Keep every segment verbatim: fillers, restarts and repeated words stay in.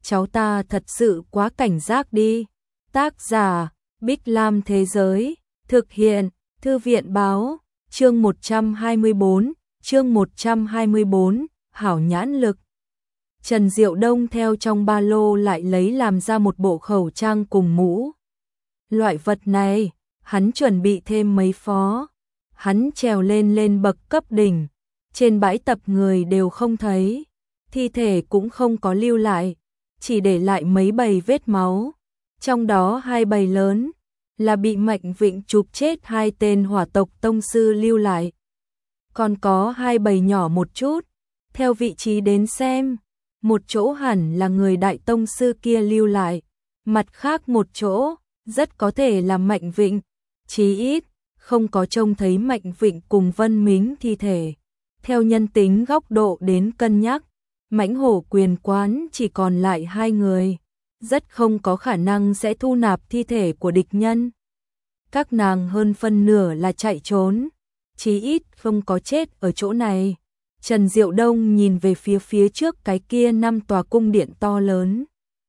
cháu ta thật sự quá cảnh giác đi. Tác giả, Bích Lam Thế Giới, thực hiện, Thư viện Báo, chương một trăm hai mươi bốn, chương một trăm hai mươi bốn, hảo nhãn lực. Trần Diệu Đông theo trong ba lô lại lấy làm ra một bộ khẩu trang cùng mũ. Loại vật này, hắn chuẩn bị thêm mấy phó. Hắn trèo lên lên bậc cấp đỉnh, trên bãi tập người đều không thấy, thi thể cũng không có lưu lại, chỉ để lại mấy bầy vết máu. Trong đó hai bầy lớn là bị Mạnh Vịnh chụp chết hai tên hỏa tộc tông sư lưu lại. Còn có hai bầy nhỏ một chút, theo vị trí đến xem, một chỗ hẳn là người đại tông sư kia lưu lại, mặt khác một chỗ rất có thể là Mạnh Vịnh, chí ít không có trông thấy Mạnh Vịnh cùng Vân Mính thi thể. Theo nhân tính góc độ đến cân nhắc, Mãnh Hổ Quyền Quán chỉ còn lại hai người, rất không có khả năng sẽ thu nạp thi thể của địch nhân. Các nàng hơn phân nửa là chạy trốn, chí ít không có chết ở chỗ này. Trần Diệu Đông nhìn về phía phía trước cái kia năm tòa cung điện to lớn.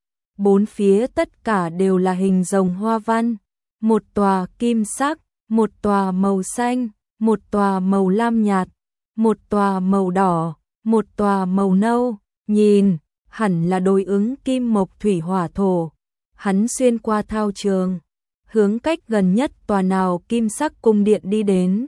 Bốn phía tất cả đều là hình rồng hoa văn, một tòa kim sắc, một tòa màu xanh, một tòa màu lam nhạt, một tòa màu đỏ, một tòa màu nâu, nhìn, hẳn là đối ứng kim mộc thủy hỏa thổ. Hắn xuyên qua thao trường, hướng cách gần nhất tòa nào kim sắc cung điện đi đến.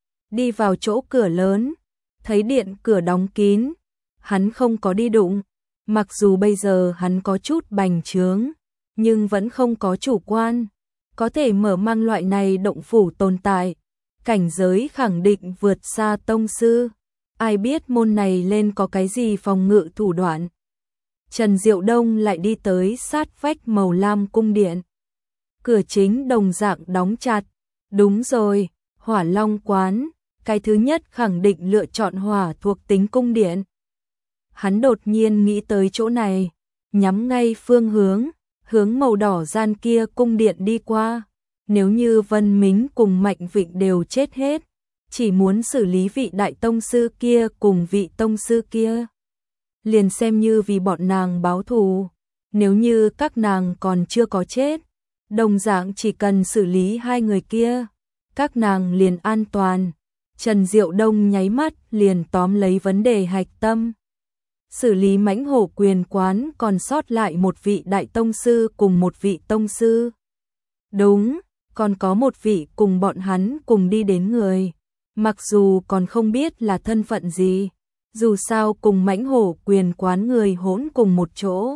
Đi vào chỗ cửa lớn, thấy điện cửa đóng kín, hắn không có đi đụng, mặc dù bây giờ hắn có chút bành trướng, nhưng vẫn không có chủ quan. Có thể mở mang loại này động phủ tồn tại, cảnh giới khẳng định vượt xa tông sư, ai biết môn này lên có cái gì phòng ngự thủ đoạn. Trần Diệu Đông lại đi tới sát vách màu lam cung điện. Cửa chính đồng dạng đóng chặt, đúng rồi, Hỏa Long Quán, cái thứ nhất khẳng định lựa chọn hỏa thuộc tính cung điện. Hắn đột nhiên nghĩ tới chỗ này, nhắm ngay phương hướng, hướng màu đỏ gian kia cung điện đi qua. Nếu như Vân Mính cùng Mạnh Vịnh đều chết hết, chỉ muốn xử lý vị đại tông sư kia cùng vị tông sư kia, liền xem như vì bọn nàng báo thù. Nếu như các nàng còn chưa có chết, đồng dạng chỉ cần xử lý hai người kia, các nàng liền an toàn. Trần Diệu Đông nháy mắt liền tóm lấy vấn đề hạch tâm. Xử lý Mãnh Hổ Quyền Quán còn sót lại một vị đại tông sư cùng một vị tông sư. Đúng, còn có một vị cùng bọn hắn cùng đi đến người. Mặc dù còn không biết là thân phận gì, dù sao cùng Mãnh Hổ Quyền Quán người hỗn cùng một chỗ,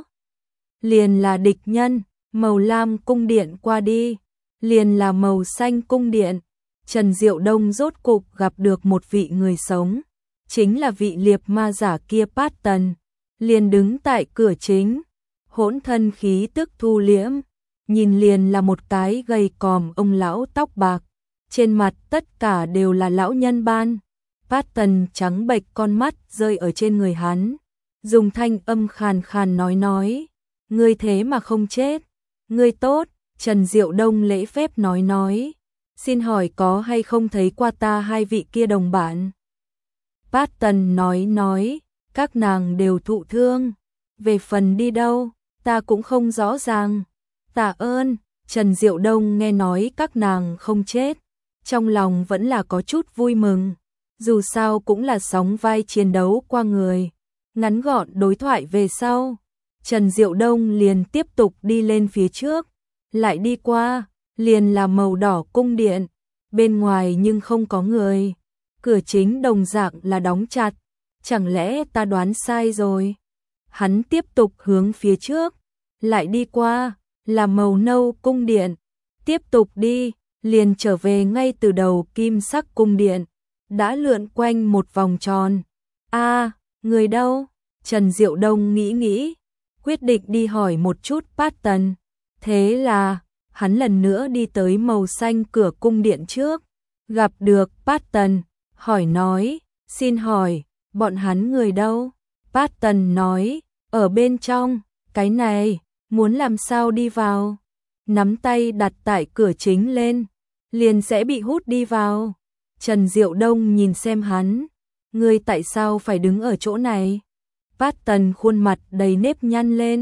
liền là địch nhân. Màu lam cung điện qua đi, liền là màu xanh cung điện. Trần Diệu Đông rốt cục gặp được một vị người sống, chính là vị liệp ma giả kia Patton, liền đứng tại cửa chính, hỗn thân khí tức thu liễm, nhìn liền là một cái gầy còm ông lão tóc bạc, trên mặt tất cả đều là lão nhân ban. Patton trắng bệch con mắt rơi ở trên người hắn, dùng thanh âm khàn khàn nói nói, ngươi thế mà không chết, ngươi tốt. Trần Diệu Đông lễ phép nói nói, xin hỏi có hay không thấy qua ta hai vị kia đồng bạn? Patton nói nói, các nàng đều thụ thương, về phần đi đâu, ta cũng không rõ ràng. Tạ ơn. Trần Diệu Đông nghe nói các nàng không chết, trong lòng vẫn là có chút vui mừng, dù sao cũng là sóng vai chiến đấu qua người. Ngắn gọn đối thoại về sau, Trần Diệu Đông liền tiếp tục đi lên phía trước, lại đi qua, liền là màu đỏ cung điện, bên ngoài nhưng không có người, cửa chính đồng dạng là đóng chặt, chẳng lẽ ta đoán sai rồi? Hắn tiếp tục hướng phía trước, lại đi qua, là màu nâu cung điện, tiếp tục đi, liền trở về ngay từ đầu kim sắc cung điện, đã lượn quanh một vòng tròn. A, người đâu? Trần Diệu Đông nghĩ nghĩ, quyết định đi hỏi một chút Patton. Thế là, hắn lần nữa đi tới màu xanh cửa cung điện trước, gặp được Patton, hỏi nói, xin hỏi, bọn hắn người đâu? Patton nói, ở bên trong, cái này, muốn làm sao đi vào? Nắm tay đặt tại cửa chính lên, liền sẽ bị hút đi vào. Trần Diệu Đông nhìn xem hắn, ngươi tại sao phải đứng ở chỗ này? Patton khuôn mặt đầy nếp nhăn lên,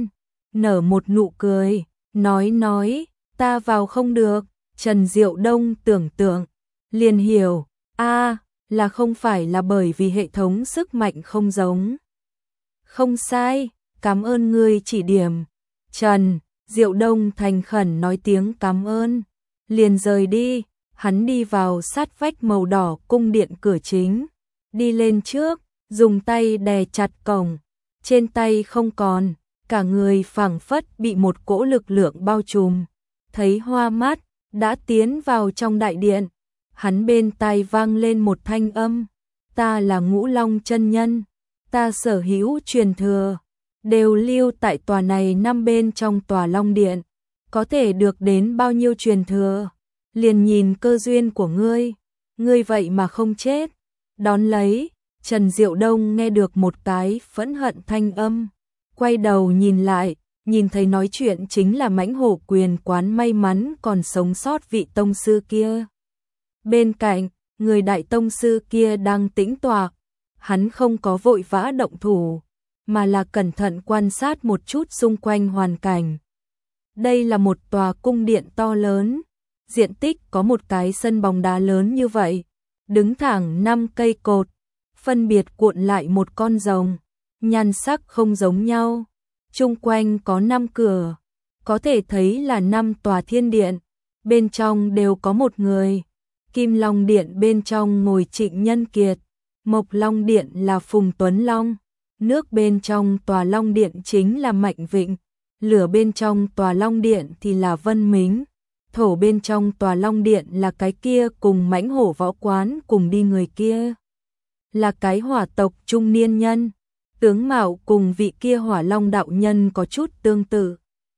nở một nụ cười, nói nói, ta vào không được. Trần Diệu Đông tưởng tượng, liền hiểu, a là không phải là bởi vì hệ thống sức mạnh không giống. Không sai, cảm ơn ngươi chỉ điểm. Trần Diệu Đông thành khẩn nói tiếng cảm ơn, liền rời đi. Hắn đi vào sát vách màu đỏ cung điện cửa chính, đi lên trước, dùng tay đè chặt cổng, trên tay không còn, cả người phảng phất bị một cỗ lực lượng bao trùm, thấy hoa mắt, đã tiến vào trong đại điện. Hắn bên tai vang lên một thanh âm, ta là Ngũ Long chân nhân, ta sở hữu truyền thừa, đều lưu tại tòa này năm bên trong tòa Long Điện, có thể được đến bao nhiêu truyền thừa, liền nhìn cơ duyên của ngươi, ngươi vậy mà không chết. Đón lấy, Trần Diệu Đông nghe được một cái phẫn hận thanh âm, quay đầu nhìn lại, nhìn thấy nói chuyện chính là Mãnh Hổ Quyền Quán may mắn còn sống sót vị tông sư kia. Bên cạnh, người đại tông sư kia đang tĩnh tọa, hắn không có vội vã động thủ, mà là cẩn thận quan sát một chút xung quanh hoàn cảnh. Đây là một tòa cung điện to lớn, diện tích có một cái sân bóng đá lớn như vậy, đứng thẳng năm cây cột, phân biệt cuộn lại một con rồng, nhan sắc không giống nhau. Chung quanh có năm cửa, có thể thấy là năm tòa thiên điện, bên trong đều có một người. Kim Long Điện bên trong ngồi Trịnh Nhân Kiệt, Mộc Long Điện là Phùng Tuấn Long, nước bên trong tòa Long Điện chính là Mạnh Vịnh, lửa bên trong tòa Long Điện thì là Vân Mính, thổ bên trong tòa Long Điện là cái kia cùng Mãnh Hổ Võ Quán cùng đi người kia, là cái hỏa tộc trung niên nhân, tướng mạo cùng vị kia Hỏa Long đạo nhân có chút tương tự.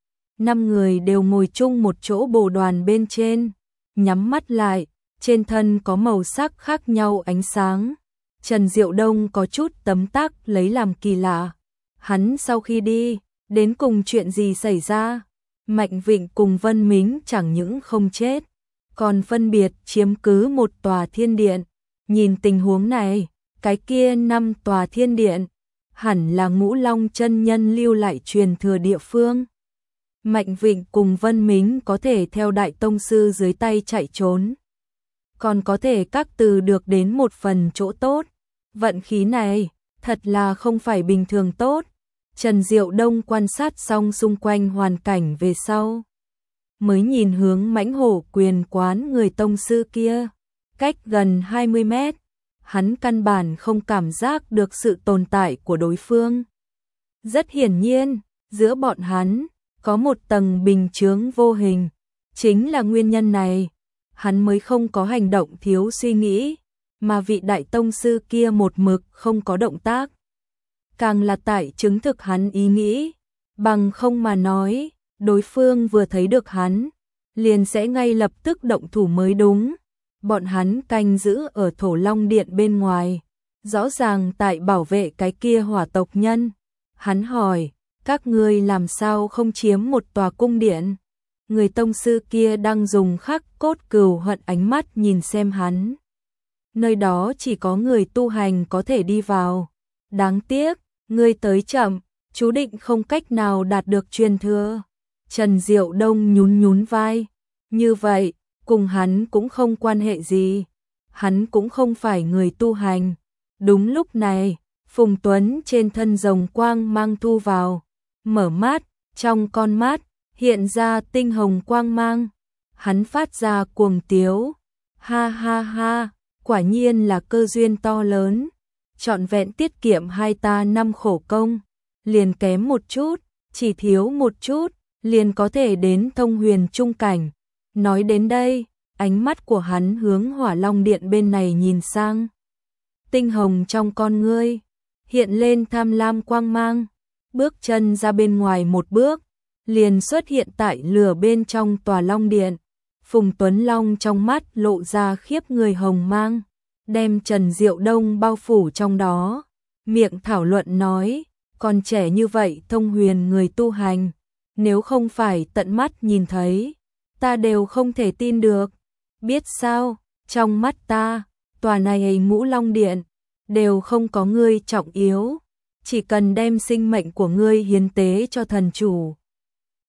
Năm người đều ngồi chung một chỗ bồ đoàn bên trên, nhắm mắt lại, trên thân có màu sắc khác nhau ánh sáng. Trần Diệu Đông có chút tấm tắc lấy làm kỳ lạ. Hắn sau khi đi, đến cùng chuyện gì xảy ra? Mạnh Vịnh cùng Vân Mính chẳng những không chết, còn phân biệt chiếm cứ một tòa thiên điện. Nhìn tình huống này, cái kia năm tòa thiên điện, hẳn là Ngũ Long chân nhân lưu lại truyền thừa địa phương. Mạnh Vịnh cùng Vân Mính có thể theo đại tông sư dưới tay chạy trốn, còn có thể các từ được đến một phần chỗ tốt. Vận khí này, thật là không phải bình thường tốt. Trần Diệu Đông quan sát xong xung quanh hoàn cảnh về sau, mới nhìn hướng Mãnh Hổ Quyền Quán người tông sư kia, cách gần hai mươi mét, hắn căn bản không cảm giác được sự tồn tại của đối phương. Rất hiển nhiên, giữa bọn hắn có một tầng bình chướng vô hình, chính là nguyên nhân này, hắn mới không có hành động thiếu suy nghĩ, mà vị đại tông sư kia một mực không có động tác. Càng là tại chứng thực hắn ý nghĩ, bằng không mà nói, đối phương vừa thấy được hắn, liền sẽ ngay lập tức động thủ mới đúng. Bọn hắn canh giữ ở Thổ Long Điện bên ngoài, rõ ràng tại bảo vệ cái kia hỏa tộc nhân. Hắn hỏi, các ngươi làm sao không chiếm một tòa cung điện? Người tông sư kia đang dùng khắc cốt cừu hận ánh mắt nhìn xem hắn. Nơi đó chỉ có người tu hành có thể đi vào. Đáng tiếc, ngươi tới chậm, chú định không cách nào đạt được truyền thừa. Trần Diệu Đông nhún nhún vai. Như vậy, cùng hắn cũng không quan hệ gì. Hắn cũng không phải người tu hành. Đúng lúc này, Phùng Tuấn trên thân rồng quang mang thu vào. Mở mắt, trong con mắt, hiện ra tinh hồng quang mang. Hắn phát ra cuồng tiếu. Ha ha ha, quả nhiên là cơ duyên to lớn. Trọn vẹn tiết kiệm hai ta năm khổ công. Liền kém một chút, chỉ thiếu một chút, liền có thể đến thông huyền trung cảnh. Nói đến đây, ánh mắt của hắn hướng Hỏa Long Điện bên này nhìn sang. Tinh hồng trong con ngươi, hiện lên tham lam quang mang. Bước chân ra bên ngoài một bước, liền xuất hiện tại lửa bên trong tòa Long Điện. Phùng Tuấn Long trong mắt lộ ra khiếp người hồng mang, đem Trần Diệu Đông bao phủ trong đó. Miệng thảo luận nói, còn trẻ như vậy thông huyền người tu hành, nếu không phải tận mắt nhìn thấy, ta đều không thể tin được. Biết sao, trong mắt ta, tòa này Ngũ Long Điện, đều không có ngươi trọng yếu. Chỉ cần đem sinh mệnh của ngươi hiến tế cho thần chủ,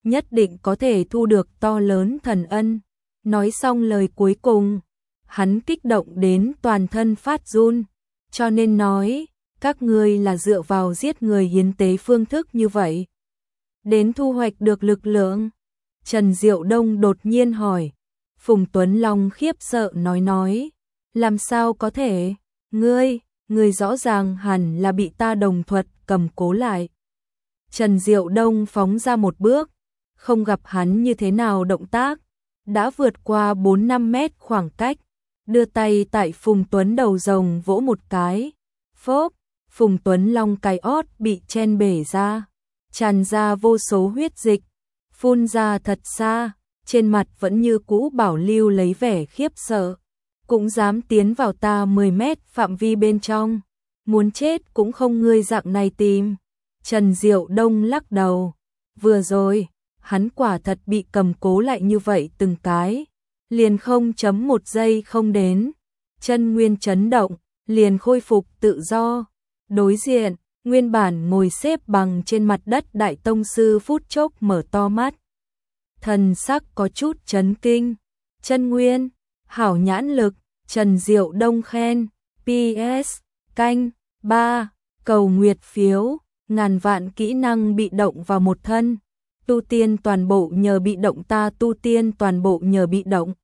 nhất định có thể thu được to lớn thần ân. Nói xong lời cuối cùng, hắn kích động đến toàn thân phát run, cho nên nói, các ngươi là dựa vào giết người hiến tế phương thức như vậy đến thu hoạch được lực lượng. Trần Diệu Đông đột nhiên hỏi. Phùng Tuấn Long khiếp sợ nói nói, làm sao có thể, ngươi, ngươi rõ ràng hẳn là bị ta đồng thuật cầm cố lại. Trần Diệu Đông phóng ra một bước, không gặp hắn như thế nào động tác, đã vượt qua bốn năm mét khoảng cách, đưa tay tại Phùng Tuấn đầu rồng vỗ một cái, phốp, Phùng Tuấn Long cái ót bị chen bể ra, tràn ra vô số huyết dịch, phun ra thật xa, trên mặt vẫn như cũ bảo lưu lấy vẻ khiếp sợ, cũng dám tiến vào ta mười mét phạm vi bên trong, muốn chết cũng không ngươi dạng này tìm. Trần Diệu Đông lắc đầu, vừa rồi, hắn quả thật bị cầm cố lại như vậy từng cái, liền không chấm một giây không đến, chân nguyên chấn động, liền khôi phục tự do. Đối diện, nguyên bản ngồi xếp bằng trên mặt đất đại tông sư phút chốc mở to mắt. Thần sắc có chút chấn kinh, chân nguyên, hảo nhãn lực, Trần Diệu Đông khen, pê ét, canh, ba, cầu nguyệt phiếu, ngàn vạn kỹ năng bị động vào một thân, tu tiên toàn bộ nhờ bị động ta tu tiên toàn bộ nhờ bị động.